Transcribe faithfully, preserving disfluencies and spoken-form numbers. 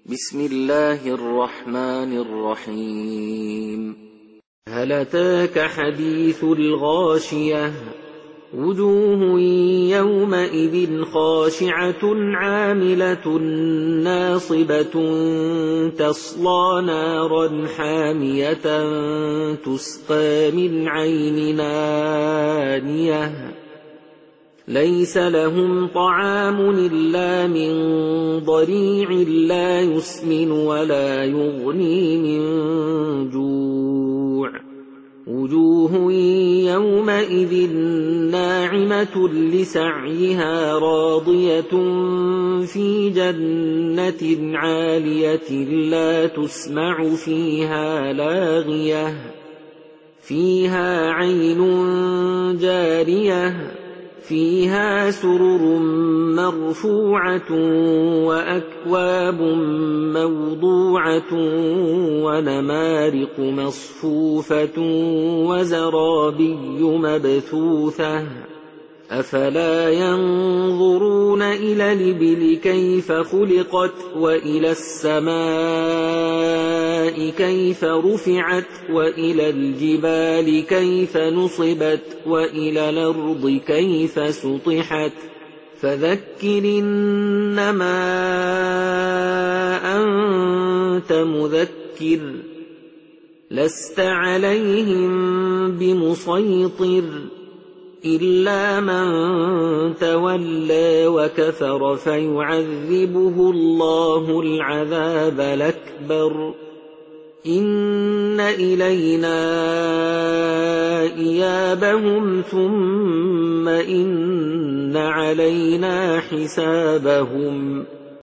بسم الله الرحمن الرحيم. هل أتاك حديث الغاشية؟ وجوه يومئذ خاشعة عاملة ناصبة تصلى نارا حامية تسقى من عين آنية ليس لهم طعام إلا من ضريع لا يسمن ولا يغني من جوع. وجوه يومئذ ناعمة لسعيها راضية في جنة عالية لا تسمع فيها لاغية فيها عين جارية فيها سرر مرفوعة وأكواب موضوعة ونمارق مصفوفة وزرابي مبثوثة أفلا ينظرون إلى الإبل كيف خلقت وإلى السماء كيف رفعت وإلى الجبال كيف نصبت وإلى الأرض كيف سطحت فذكر إنما أنت مذكر لست عليهم بمسيطر إلا من تولى وكفر فيعذبه الله العذاب الأكبر إن إلينا إيابهم ثم إن علينا حسابهم